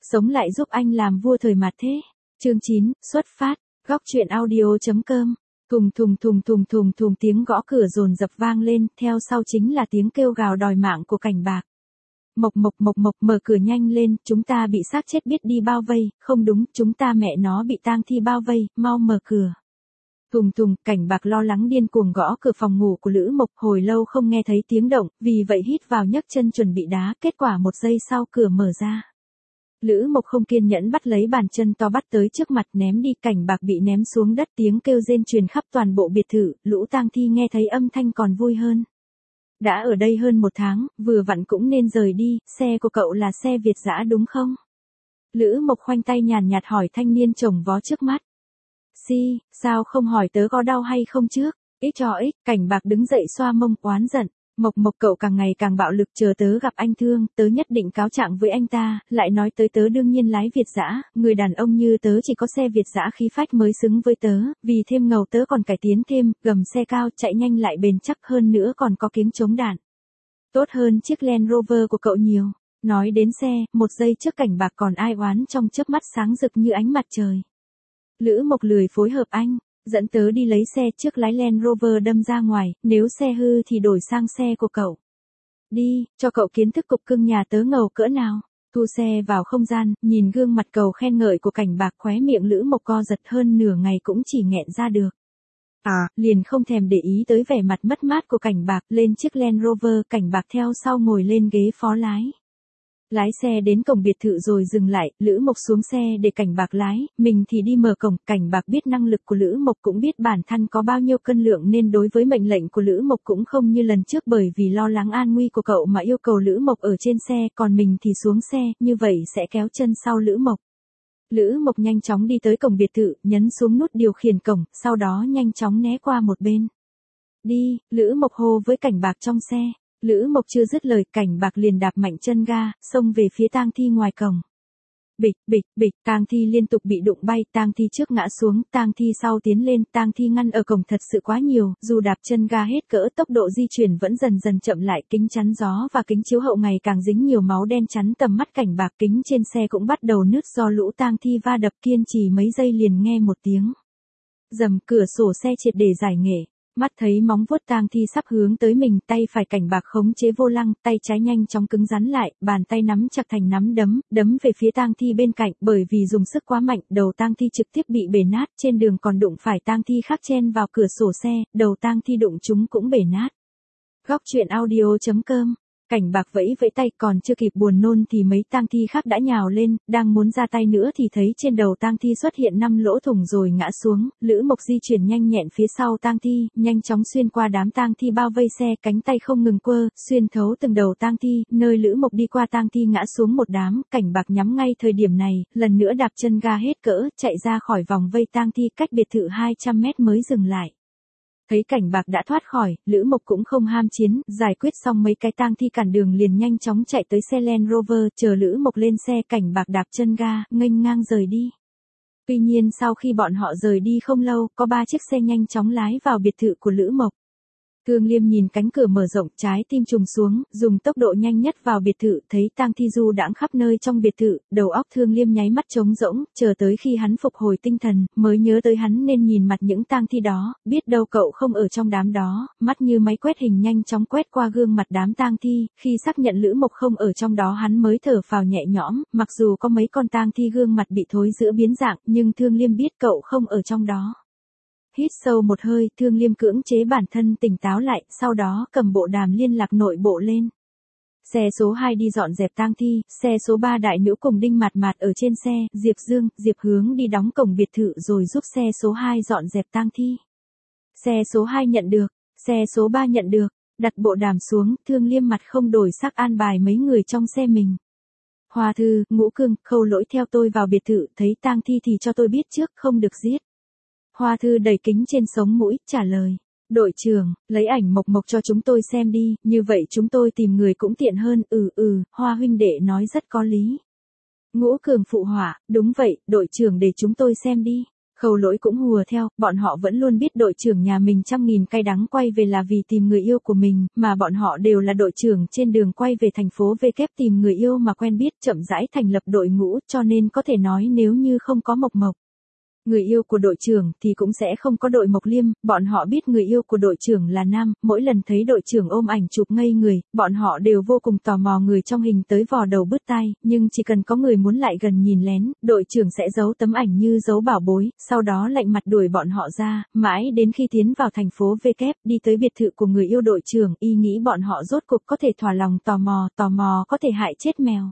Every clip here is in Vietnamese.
Sống lại giúp anh làm vua thời mạt thế. Chương 9, xuất phát. Góc truyện audio.com. Thùng thùng thùng thùng thùng thùng tiếng gõ cửa dồn dập vang lên, theo sau chính là tiếng kêu gào đòi mạng của Cảnh Bạc. Mộc Mộc Mộc Mộc, mở cửa nhanh lên, chúng ta bị xác chết biết đi bao vây, không đúng, chúng ta mẹ nó bị tang thi bao vây, mau mở cửa. Thùng thùng, Cảnh Bạc lo lắng điên cuồng gõ cửa phòng ngủ của Lữ Mộc, hồi lâu không nghe thấy tiếng động, vì vậy hít vào nhấc chân chuẩn bị đá, kết quả một giây sau cửa mở ra. Lữ Mộc không kiên nhẫn bắt lấy bàn chân to bắt tới trước mặt ném đi, Cảnh Bạc bị ném xuống đất, tiếng kêu rên truyền khắp toàn bộ biệt thự, lũ tang thi nghe thấy âm thanh còn vui hơn. Đã ở đây hơn 1 tháng, vừa vặn cũng nên rời đi, xe của cậu là xe Việt dã đúng không? Lữ Mộc khoanh tay nhàn nhạt hỏi thanh niên chồng vó trước mắt. Sao không hỏi tớ có đau hay không trước? Ích cho ích, Cảnh Bạc đứng dậy xoa mông oán giận. Mộc Mộc, cậu càng ngày càng bạo lực, chờ tớ gặp anh Thương, tớ nhất định cáo trạng với anh ta, lại nói tới tớ đương nhiên lái Việt dã, người đàn ông như tớ chỉ có xe Việt dã khí phách mới xứng với tớ, vì thêm ngầu tớ còn cải tiến thêm, gầm xe cao, chạy nhanh lại bền chắc hơn nữa còn có kiếng chống đạn. Tốt hơn chiếc Land Rover của cậu nhiều. Nói đến xe, một giây trước Cảnh Bạc còn ai oán trong chớp mắt sáng rực như ánh mặt trời. Lữ Mộc lười phối hợp anh. Dẫn tớ đi lấy xe trước, lái Land Rover đâm ra ngoài, nếu xe hư thì đổi sang xe của cậu. Đi, cho cậu kiến thức cục cưng nhà tớ ngầu cỡ nào. Thu xe vào không gian, nhìn gương mặt cầu khen ngợi của Cảnh Bạc, khóe miệng Lữ Mộc co giật, hơn nửa ngày cũng chỉ nghẹn ra được. Liền không thèm để ý tới vẻ mặt mất mát của Cảnh Bạc, lên chiếc Land Rover, Cảnh Bạc theo sau ngồi lên ghế phó lái. Lái xe đến cổng biệt thự rồi dừng lại, Lữ Mộc xuống xe để Cảnh Bạc lái, mình thì đi mở cổng. Cảnh Bạc biết năng lực của Lữ Mộc, cũng biết bản thân có bao nhiêu cân lượng, nên đối với mệnh lệnh của Lữ Mộc cũng không như lần trước bởi vì lo lắng an nguy của cậu mà yêu cầu Lữ Mộc ở trên xe, còn mình thì xuống xe, như vậy sẽ kéo chân sau Lữ Mộc. Lữ Mộc nhanh chóng đi tới cổng biệt thự, nhấn xuống nút điều khiển cổng, sau đó nhanh chóng né qua một bên. Đi, Lữ Mộc hô với Cảnh Bạc trong xe. Lữ Mộc chưa dứt lời, Cảnh Bạc liền đạp mạnh chân ga, xông về phía tang thi ngoài cổng. Bịch, bịch, bịch, tang thi liên tục bị đụng bay, tang thi trước ngã xuống, tang thi sau tiến lên, tang thi ngăn ở cổng thật sự quá nhiều, dù đạp chân ga hết cỡ, tốc độ di chuyển vẫn dần dần chậm lại, kính chắn gió và kính chiếu hậu ngày càng dính nhiều máu đen chắn tầm mắt Cảnh Bạc, kính trên xe cũng bắt đầu nứt do lũ tang thi va đập, kiên trì mấy giây liền nghe một tiếng rầm, cửa sổ xe triệt để giải nghệ. Mắt thấy móng vuốt tang thi sắp hướng tới mình, tay phải Cảnh Bạc khống chế vô lăng, tay trái nhanh chóng cứng rắn lại, bàn tay nắm chặt thành nắm đấm, đấm về phía tang thi bên cạnh, bởi vì dùng sức quá mạnh, đầu tang thi trực tiếp bị bể nát, trên đường còn đụng phải tang thi khác chen vào cửa sổ xe, đầu tang thi đụng chúng cũng bể nát. Góc truyện audio.com. Cảnh Bạc vẫy vẫy tay, còn chưa kịp buồn nôn thì mấy tang thi khác đã nhào lên, đang muốn ra tay nữa thì thấy trên đầu tang thi xuất hiện 5 lỗ thủng rồi ngã xuống. Lữ Mộc di chuyển nhanh nhẹn phía sau tang thi, nhanh chóng xuyên qua đám tang thi bao vây xe, cánh tay không ngừng quơ, xuyên thấu từng đầu tang thi, nơi Lữ Mộc đi qua tang thi ngã xuống một đám. Cảnh Bạc nhắm ngay thời điểm này, lần nữa đạp chân ga hết cỡ, chạy ra khỏi vòng vây tang thi, cách biệt thự 200 mét mới dừng lại. Thấy Cảnh Bạc đã thoát khỏi, Lữ Mộc cũng không ham chiến, giải quyết xong mấy cái tang thi cản đường liền nhanh chóng chạy tới xe Land Rover, chờ Lữ Mộc lên xe, Cảnh Bạc đạp chân ga, nghênh ngang rời đi. Tuy nhiên sau khi bọn họ rời đi không lâu, có 3 chiếc xe nhanh chóng lái vào biệt thự của Lữ Mộc. Thương Liêm nhìn cánh cửa mở rộng, trái tim trùng xuống, dùng tốc độ nhanh nhất vào biệt thự, thấy tang thi du đãng khắp nơi trong biệt thự, đầu óc Thương Liêm nháy mắt trống rỗng, chờ tới khi hắn phục hồi tinh thần, mới nhớ tới hắn nên nhìn mặt những tang thi đó, biết đâu cậu không ở trong đám đó, mắt như máy quét hình nhanh chóng quét qua gương mặt đám tang thi, khi xác nhận Lữ Mộc không ở trong đó hắn mới thở phào nhẹ nhõm, mặc dù có mấy con tang thi gương mặt bị thối rữa biến dạng, nhưng Thương Liêm biết cậu không ở trong đó. Hít sâu một hơi, Thương Liêm cưỡng chế bản thân tỉnh táo lại, sau đó cầm bộ đàm liên lạc nội bộ lên. Xe số 2 đi dọn dẹp tang thi, xe số 3 đại nữ cùng Đinh Mạt Mạt ở trên xe, Diệp Dương, Diệp Hướng đi đóng cổng biệt thự rồi giúp xe số 2 dọn dẹp tang thi. Xe số 2 nhận được, xe số 3 nhận được, đặt bộ đàm xuống, Thương Liêm mặt không đổi sắc an bài mấy người trong xe mình. Hoa Thư, Ngũ Cương, Khâu Lỗi theo tôi vào biệt thự, thấy tang thi thì cho tôi biết trước, không được giết. Hoa Thư đẩy kính trên sống mũi, trả lời. Đội trưởng, lấy ảnh Mộc Mộc cho chúng tôi xem đi, như vậy chúng tôi tìm người cũng tiện hơn. Hoa huynh đệ nói rất có lý. Ngũ Cường phụ họa, đúng vậy, đội trưởng để chúng tôi xem đi. Khâu Lỗi cũng hùa theo, bọn họ vẫn luôn biết đội trưởng nhà mình trăm nghìn cay đắng quay về là vì tìm người yêu của mình, mà bọn họ đều là đội trưởng trên đường quay về thành phố V kép tìm người yêu mà quen biết, chậm rãi thành lập đội ngũ, cho nên có thể nói nếu như không có Mộc Mộc, người yêu của đội trưởng thì cũng sẽ không có đội Mộc Liêm, bọn họ biết người yêu của đội trưởng là nam, mỗi lần thấy đội trưởng ôm ảnh chụp ngây người, bọn họ đều vô cùng tò mò người trong hình tới vò đầu bứt tai, nhưng chỉ cần có người muốn lại gần nhìn lén, đội trưởng sẽ giấu tấm ảnh như giấu bảo bối, sau đó lạnh mặt đuổi bọn họ ra, mãi đến khi tiến vào thành phố V kép, đi tới biệt thự của người yêu đội trưởng, y nghĩ bọn họ rốt cục có thể thỏa lòng tò mò có thể hại chết mèo.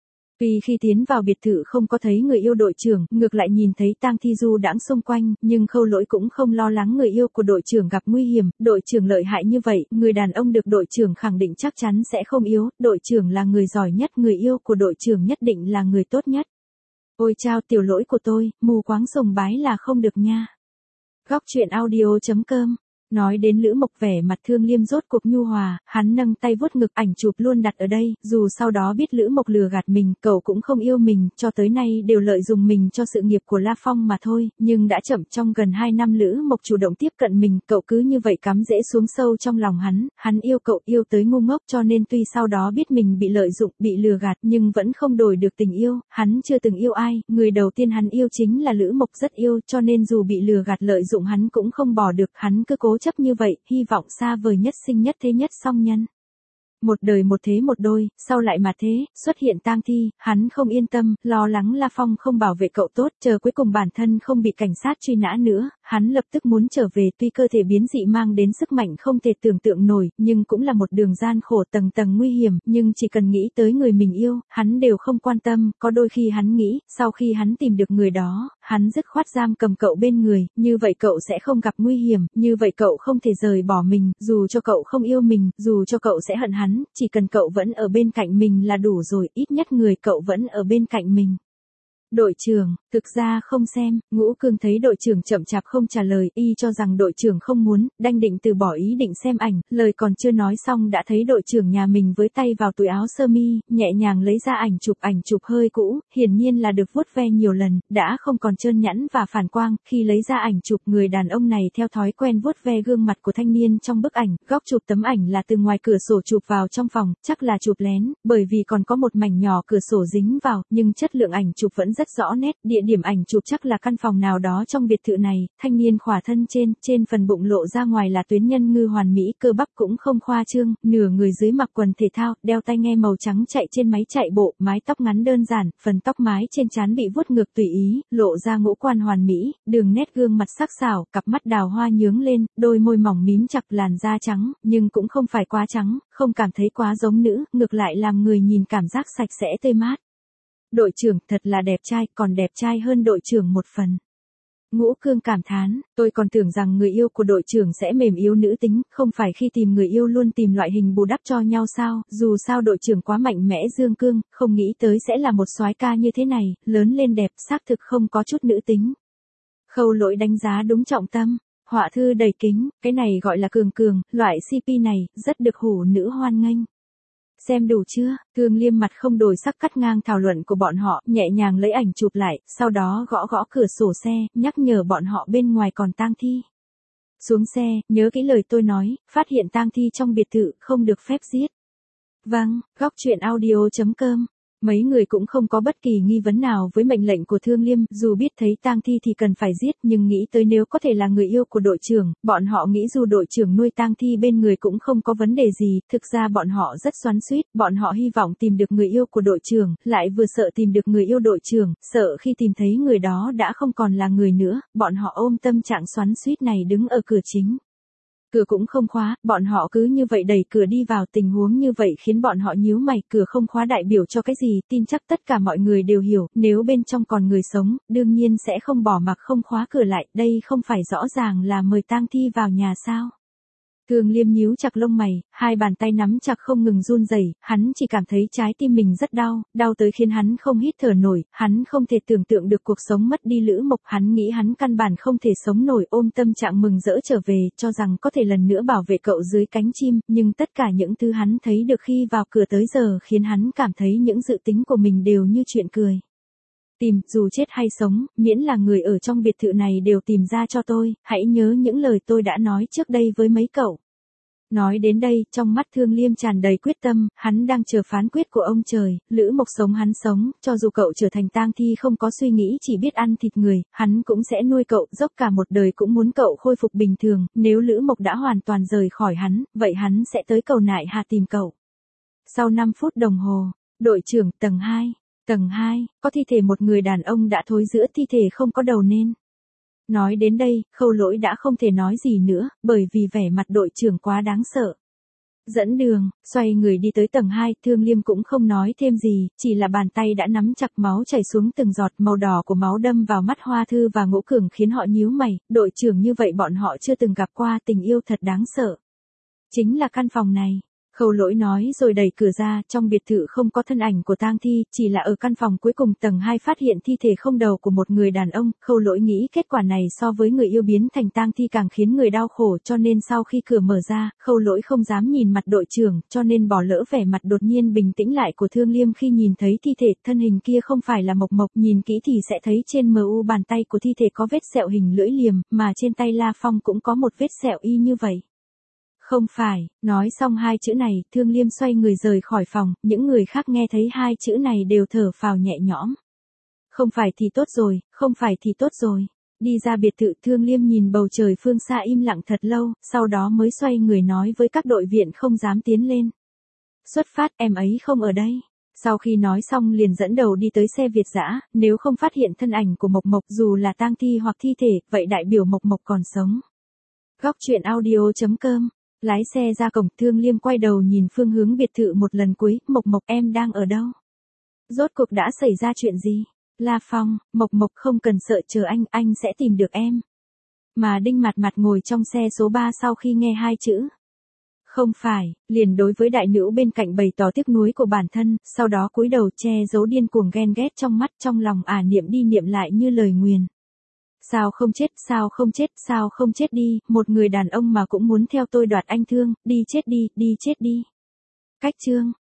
Vì khi tiến vào biệt thự không có thấy người yêu đội trưởng, ngược lại nhìn thấy tang thi du đãng xung quanh, nhưng Khâu Lỗi cũng không lo lắng người yêu của đội trưởng gặp nguy hiểm, đội trưởng lợi hại như vậy, người đàn ông được đội trưởng khẳng định chắc chắn sẽ không yếu, đội trưởng là người giỏi nhất, người yêu của đội trưởng nhất định là người tốt nhất. Ôi chao tiểu Lỗi của tôi, mù quáng sùng bái là không được nha. Góc truyện audio.com. Nói đến Lữ Mộc vẻ mặt Thương Liêm rốt cuộc nhu hòa, hắn nâng tay vuốt ngực, ảnh chụp luôn đặt ở đây, dù sau đó biết Lữ Mộc lừa gạt mình, cậu cũng không yêu mình, cho tới nay đều lợi dụng mình cho sự nghiệp của La Phong mà thôi, nhưng đã chậm trong gần 2 năm Lữ Mộc chủ động tiếp cận mình, cậu cứ như vậy cắm rễ xuống sâu trong lòng hắn yêu cậu yêu tới ngu ngốc, cho nên tuy sau đó biết mình bị lợi dụng, bị lừa gạt, nhưng vẫn không đổi được tình yêu, hắn chưa từng yêu ai, người đầu tiên hắn yêu chính là Lữ Mộc rất yêu, cho nên dù bị lừa gạt lợi dụng hắn cũng không bỏ được, hắn cứ cố chấp như vậy, hy vọng xa vời nhất sinh nhất thế nhất song nhân. Một đời một thế một đôi, sau lại mà thế, xuất hiện tang thi, hắn không yên tâm, lo lắng La Phong không bảo vệ cậu tốt, chờ cuối cùng bản thân không bị cảnh sát truy nã nữa, hắn lập tức muốn trở về, tuy cơ thể biến dị mang đến sức mạnh không thể tưởng tượng nổi, nhưng cũng là một đường gian khổ tầng tầng nguy hiểm, nhưng chỉ cần nghĩ tới người mình yêu, hắn đều không quan tâm, có đôi khi hắn nghĩ, sau khi hắn tìm được người đó, hắn dứt khoát giam cầm cậu bên người, như vậy cậu sẽ không gặp nguy hiểm, như vậy cậu không thể rời bỏ mình, dù cho cậu không yêu mình, dù cho cậu sẽ hận hắn, chỉ cần cậu vẫn ở bên cạnh mình là đủ rồi, ít nhất người cậu vẫn ở bên cạnh mình. Đội trưởng, thực ra không xem, Ngũ Cương thấy đội trưởng chậm chạp không trả lời, y cho rằng đội trưởng không muốn, đanh định từ bỏ ý định xem ảnh, lời còn chưa nói xong đã thấy đội trưởng nhà mình với tay vào túi áo sơ mi, nhẹ nhàng lấy ra ảnh chụp hơi cũ, hiển nhiên là được vuốt ve nhiều lần, đã không còn trơn nhẵn và phản quang, khi lấy ra ảnh chụp người đàn ông này theo thói quen vuốt ve gương mặt của thanh niên trong bức ảnh, góc chụp tấm ảnh là từ ngoài cửa sổ chụp vào trong phòng, chắc là chụp lén, bởi vì còn có một mảnh nhỏ cửa sổ dính vào, nhưng chất lượng ảnh chụp vẫn rất rõ nét, địa điểm ảnh chụp chắc là căn phòng nào đó trong biệt thự này, thanh niên khỏa thân trên phần bụng lộ ra ngoài là tuyến nhân ngư hoàn mỹ, cơ bắp cũng không khoa trương, nửa người dưới mặc quần thể thao, đeo tai nghe màu trắng chạy trên máy chạy bộ, mái tóc ngắn đơn giản, phần tóc mái trên trán bị vuốt ngược tùy ý, lộ ra ngũ quan hoàn mỹ, đường nét gương mặt sắc sảo, cặp mắt đào hoa nhướng lên, đôi môi mỏng mím chặt, làn da trắng, nhưng cũng không phải quá trắng, không cảm thấy quá giống nữ, ngược lại làm người nhìn cảm giác sạch sẽ tươi mát. Đội trưởng thật là đẹp trai, còn đẹp trai hơn đội trưởng một phần. Ngũ Cương cảm thán, tôi còn tưởng rằng người yêu của đội trưởng sẽ mềm yếu nữ tính, không phải khi tìm người yêu luôn tìm loại hình bù đắp cho nhau sao, dù sao đội trưởng quá mạnh mẽ dương cương, không nghĩ tới sẽ là một soái ca như thế này, lớn lên đẹp, xác thực không có chút nữ tính. Khâu Lỗi đánh giá đúng trọng tâm, họa thư đầy kính, cái này gọi là cường, loại CP này, rất được hủ nữ hoan nghênh. Xem đủ chưa? Thương Liêm mặt không đổi sắc cắt ngang thảo luận của bọn họ, nhẹ nhàng lấy ảnh chụp lại, sau đó gõ cửa sổ xe, nhắc nhở bọn họ bên ngoài còn tang thi. Xuống xe, nhớ kỹ lời tôi nói, phát hiện tang thi trong biệt thự, không được phép giết. Vâng, góc truyện audio.com. Mấy người cũng không có bất kỳ nghi vấn nào với mệnh lệnh của Thương Liêm, dù biết thấy tang thi thì cần phải giết, nhưng nghĩ tới nếu có thể là người yêu của đội trưởng, bọn họ nghĩ dù đội trưởng nuôi tang thi bên người cũng không có vấn đề gì, thực ra bọn họ rất xoắn xuýt, bọn họ hy vọng tìm được người yêu của đội trưởng, lại vừa sợ tìm được người yêu đội trưởng, sợ khi tìm thấy người đó đã không còn là người nữa, bọn họ ôm tâm trạng xoắn xuýt này đứng ở cửa chính. Cửa cũng không khóa, bọn họ cứ như vậy đẩy cửa đi vào, tình huống như vậy khiến bọn họ nhíu mày, cửa không khóa đại biểu cho cái gì, tin chắc tất cả mọi người đều hiểu, nếu bên trong còn người sống, đương nhiên sẽ không bỏ mặc không khóa cửa lại, đây không phải rõ ràng là mời tang thi vào nhà sao. Thương Liêm nhíu chặt lông mày, hai bàn tay nắm chặt không ngừng run rẩy, hắn chỉ cảm thấy trái tim mình rất đau, đau tới khiến hắn không hít thở nổi, hắn không thể tưởng tượng được cuộc sống mất đi Lữ Mộc, hắn nghĩ hắn căn bản không thể sống nổi, ôm tâm trạng mừng rỡ trở về, cho rằng có thể lần nữa bảo vệ cậu dưới cánh chim, nhưng tất cả những thứ hắn thấy được khi vào cửa tới giờ khiến hắn cảm thấy những dự tính của mình đều như chuyện cười. Tìm, dù chết hay sống, miễn là người ở trong biệt thự này đều tìm ra cho tôi, hãy nhớ những lời tôi đã nói trước đây với mấy cậu. Nói đến đây, trong mắt Thương Liêm tràn đầy quyết tâm, hắn đang chờ phán quyết của ông trời, Lữ Mộc sống hắn sống, cho dù cậu trở thành tang thi không có suy nghĩ chỉ biết ăn thịt người, hắn cũng sẽ nuôi cậu, dốc cả một đời cũng muốn cậu khôi phục bình thường, nếu Lữ Mộc đã hoàn toàn rời khỏi hắn, vậy hắn sẽ tới cầu nại hà tìm cậu. Sau 5 phút đồng hồ, đội trưởng, tầng 2. Tầng 2, có thi thể một người đàn ông đã thối rữa, thi thể không có đầu nên. Nói đến đây, Khâu Lỗi đã không thể nói gì nữa, bởi vì vẻ mặt đội trưởng quá đáng sợ. Dẫn đường, xoay người đi tới tầng 2, Thương Liêm cũng không nói thêm gì, chỉ là bàn tay đã nắm chặt, máu chảy xuống từng giọt, màu đỏ của máu đâm vào mắt Hoa Thư và Ngũ Cường khiến họ nhíu mày, đội trưởng như vậy bọn họ chưa từng gặp qua, tình yêu thật đáng sợ. Chính là căn phòng này. Khâu Lỗi nói rồi đẩy cửa ra, trong biệt thự không có thân ảnh của tang thi, chỉ là ở căn phòng cuối cùng tầng 2 phát hiện thi thể không đầu của một người đàn ông, Khâu Lỗi nghĩ kết quả này so với người yêu biến thành tang thi càng khiến người đau khổ, cho nên sau khi cửa mở ra, Khâu Lỗi không dám nhìn mặt đội trưởng, cho nên bỏ lỡ vẻ mặt đột nhiên bình tĩnh lại của Thương Liêm khi nhìn thấy thi thể, thân hình kia không phải là Mộc Mộc, nhìn kỹ thì sẽ thấy trên mu bàn tay của thi thể có vết sẹo hình lưỡi liềm, mà trên tay La Phong cũng có một vết sẹo y như vậy. Không phải, nói xong hai chữ này, Thương Liêm xoay người rời khỏi phòng, những người khác nghe thấy hai chữ này đều thở phào nhẹ nhõm. Không phải thì tốt rồi, không phải thì tốt rồi. Đi ra biệt thự, Thương Liêm nhìn bầu trời phương xa im lặng thật lâu, sau đó mới xoay người nói với các đội viện không dám tiến lên. Xuất phát, em ấy không ở đây. Sau khi nói xong liền dẫn đầu đi tới xe Việt dã, nếu không phát hiện thân ảnh của Mộc Mộc dù là tang thi hoặc thi thể, vậy đại biểu Mộc Mộc còn sống. Góc truyện audio.com. Lái xe ra cổng, Thương Liêm quay đầu nhìn phương hướng biệt thự một lần cuối, Mộc Mộc em đang ở đâu? Rốt cuộc đã xảy ra chuyện gì? La Phong, Mộc Mộc không cần sợ, chờ anh sẽ tìm được em. Mà Đinh Mạt Mạt ngồi trong xe số 3 sau khi nghe hai chữ. Không phải, liền đối với đại nữ bên cạnh bày tỏ tiếc nuối của bản thân, sau đó cúi đầu che giấu điên cuồng ghen ghét trong mắt, trong lòng niệm đi niệm lại như lời nguyền. Sao không chết, sao không chết, sao không chết đi, một người đàn ông mà cũng muốn theo tôi đoạt anh Thương, đi chết đi, đi chết đi. Cách chương.